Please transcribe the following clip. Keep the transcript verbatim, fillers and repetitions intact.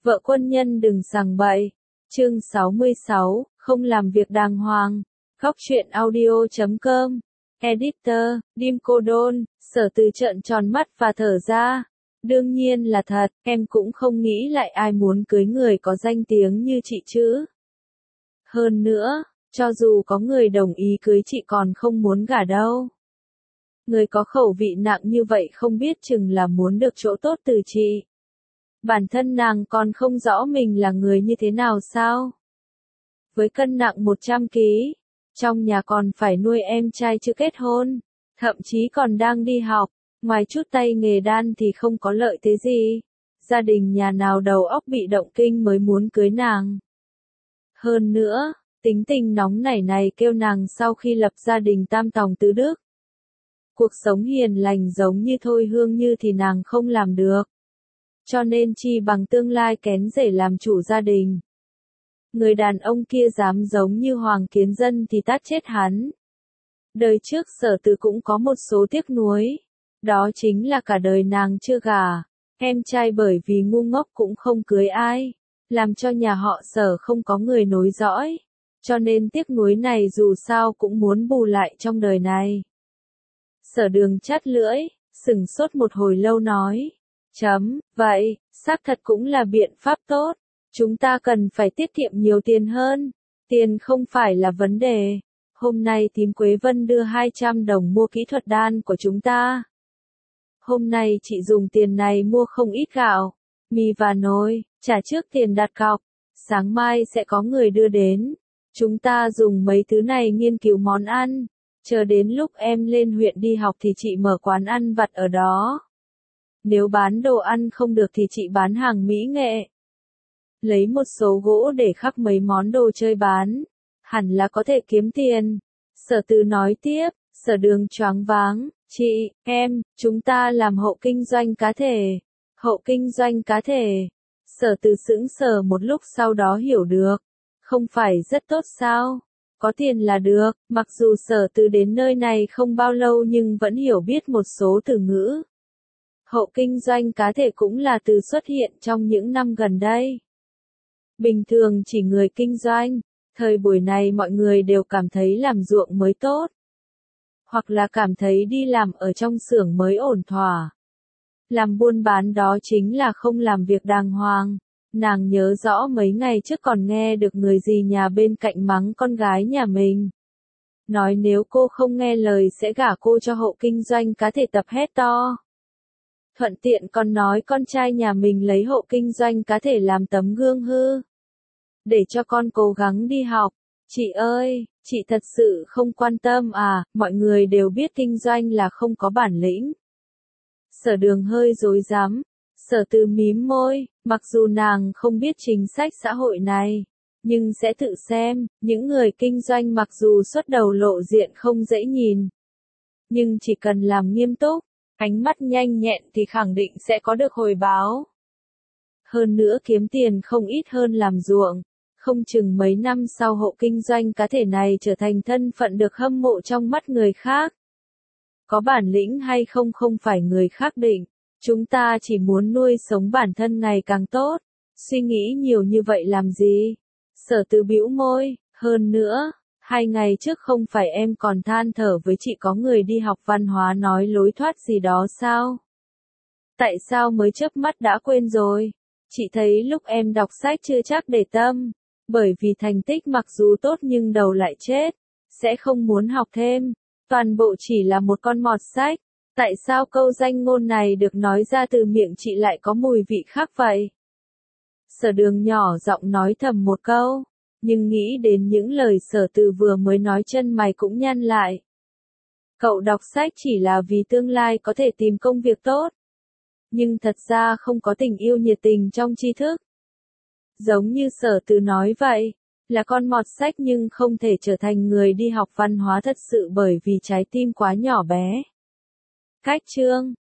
Vợ quân nhân đừng sằng bậy. Chương sáu mươi sáu, không làm việc đàng hoàng. Góc truyện audio chấm com. Editor, Dim Cô Đôn. Sở Từ trợn tròn mắt và thở ra. Đương nhiên là thật, em cũng không nghĩ lại ai muốn cưới người có danh tiếng như chị chứ. Hơn nữa, cho dù có người đồng ý cưới chị còn không muốn gả đâu. Người có khẩu vị nặng như vậy không biết chừng là muốn được chỗ tốt từ chị. Bản thân nàng còn không rõ mình là người như thế nào sao? Với cân nặng một trăm ki lô gam, trong nhà còn phải nuôi em trai chưa kết hôn, thậm chí còn đang đi học, ngoài chút tay nghề đan thì không có lợi thế gì. Gia đình nhà nào đầu óc bị động kinh mới muốn cưới nàng. Hơn nữa, tính tình nóng nảy này kêu nàng sau khi lập gia đình tam tòng tứ đức. Cuộc sống hiền lành giống như Thôi Hương Như thì nàng không làm được. Cho nên chi bằng tương lai kén rể làm chủ gia đình. Người đàn ông kia dám giống như Hoàng Kiến Dân thì tát chết hắn. Đời trước Sở Từ cũng có một số tiếc nuối. Đó chính là cả đời nàng chưa gả. Em trai bởi vì ngu ngốc cũng không cưới ai. Làm cho nhà họ Sở không có người nối dõi. Cho nên tiếc nuối này dù sao cũng muốn bù lại trong đời này. Sở Đường chắt lưỡi, sửng sốt một hồi lâu nói. Chấm, vậy, xác thật cũng là biện pháp tốt. Chúng ta cần phải tiết kiệm nhiều tiền hơn. Tiền không phải là vấn đề. Hôm nay Tím Quế Vân đưa hai trăm đồng mua kỹ thuật đan của chúng ta. Hôm nay chị dùng tiền này mua không ít gạo, mì và nồi, trả trước tiền đặt cọc. Sáng mai sẽ có người đưa đến. Chúng ta dùng mấy thứ này nghiên cứu món ăn. Chờ đến lúc em lên huyện đi học thì chị mở quán ăn vặt ở đó. Nếu bán đồ ăn không được thì chị bán hàng mỹ nghệ. Lấy một số gỗ để khắc mấy món đồ chơi bán. Hẳn là có thể kiếm tiền. Sở Từ nói tiếp, Sở Đường choáng váng. Chị, em, chúng ta làm hộ kinh doanh cá thể. Hộ kinh doanh cá thể. Sở Từ sững sờ một lúc sau đó hiểu được. Không phải rất tốt sao? Có tiền là được, mặc dù Sở Từ đến nơi này không bao lâu nhưng vẫn hiểu biết một số từ ngữ. Hộ kinh doanh cá thể cũng là từ xuất hiện trong những năm gần đây. Bình thường chỉ người kinh doanh, thời buổi này mọi người đều cảm thấy làm ruộng mới tốt. Hoặc là cảm thấy đi làm ở trong xưởng mới ổn thỏa. Làm buôn bán đó chính là không làm việc đàng hoàng. Nàng nhớ rõ mấy ngày trước còn nghe được người dì nhà bên cạnh mắng con gái nhà mình. Nói nếu cô không nghe lời sẽ gả cô cho hộ kinh doanh cá thể tập hét to. Thuận tiện còn nói con trai nhà mình lấy hộ kinh doanh cá thể làm tấm gương hư. Để cho con cố gắng đi học. Chị ơi, chị thật sự không quan tâm à, mọi người đều biết kinh doanh là không có bản lĩnh. Sở Đường hơi rối rắm. Sở Từ mím môi, mặc dù nàng không biết chính sách xã hội này, nhưng sẽ tự xem, những người kinh doanh mặc dù xuất đầu lộ diện không dễ nhìn. Nhưng chỉ cần làm nghiêm túc, ánh mắt nhanh nhẹn thì khẳng định sẽ có được hồi báo. Hơn nữa kiếm tiền không ít hơn làm ruộng, không chừng mấy năm sau hộ kinh doanh cá thể này trở thành thân phận được hâm mộ trong mắt người khác. Có bản lĩnh hay không không phải người khác định. Chúng ta chỉ muốn nuôi sống bản thân ngày càng tốt. Suy nghĩ nhiều như vậy làm gì? Sở Từ bĩu môi, hơn nữa, hai ngày trước không phải em còn than thở với chị có người đi học văn hóa nói lối thoát gì đó sao? Tại sao mới chớp mắt đã quên rồi? Chị thấy lúc em đọc sách chưa chắc để tâm, bởi vì thành tích mặc dù tốt nhưng đầu lại chết, sẽ không muốn học thêm, toàn bộ chỉ là một con mọt sách. Tại sao câu danh ngôn này được nói ra từ miệng chị lại có mùi vị khác vậy? Sở Đường nhỏ giọng nói thầm một câu, nhưng nghĩ đến những lời Sở Từ vừa mới nói chân mày cũng nhăn lại. Cậu đọc sách chỉ là vì tương lai có thể tìm công việc tốt. Nhưng thật ra không có tình yêu nhiệt tình trong tri thức. Giống như Sở Từ nói vậy, là con mọt sách nhưng không thể trở thành người đi học văn hóa thật sự bởi vì trái tim quá nhỏ bé. Cách chương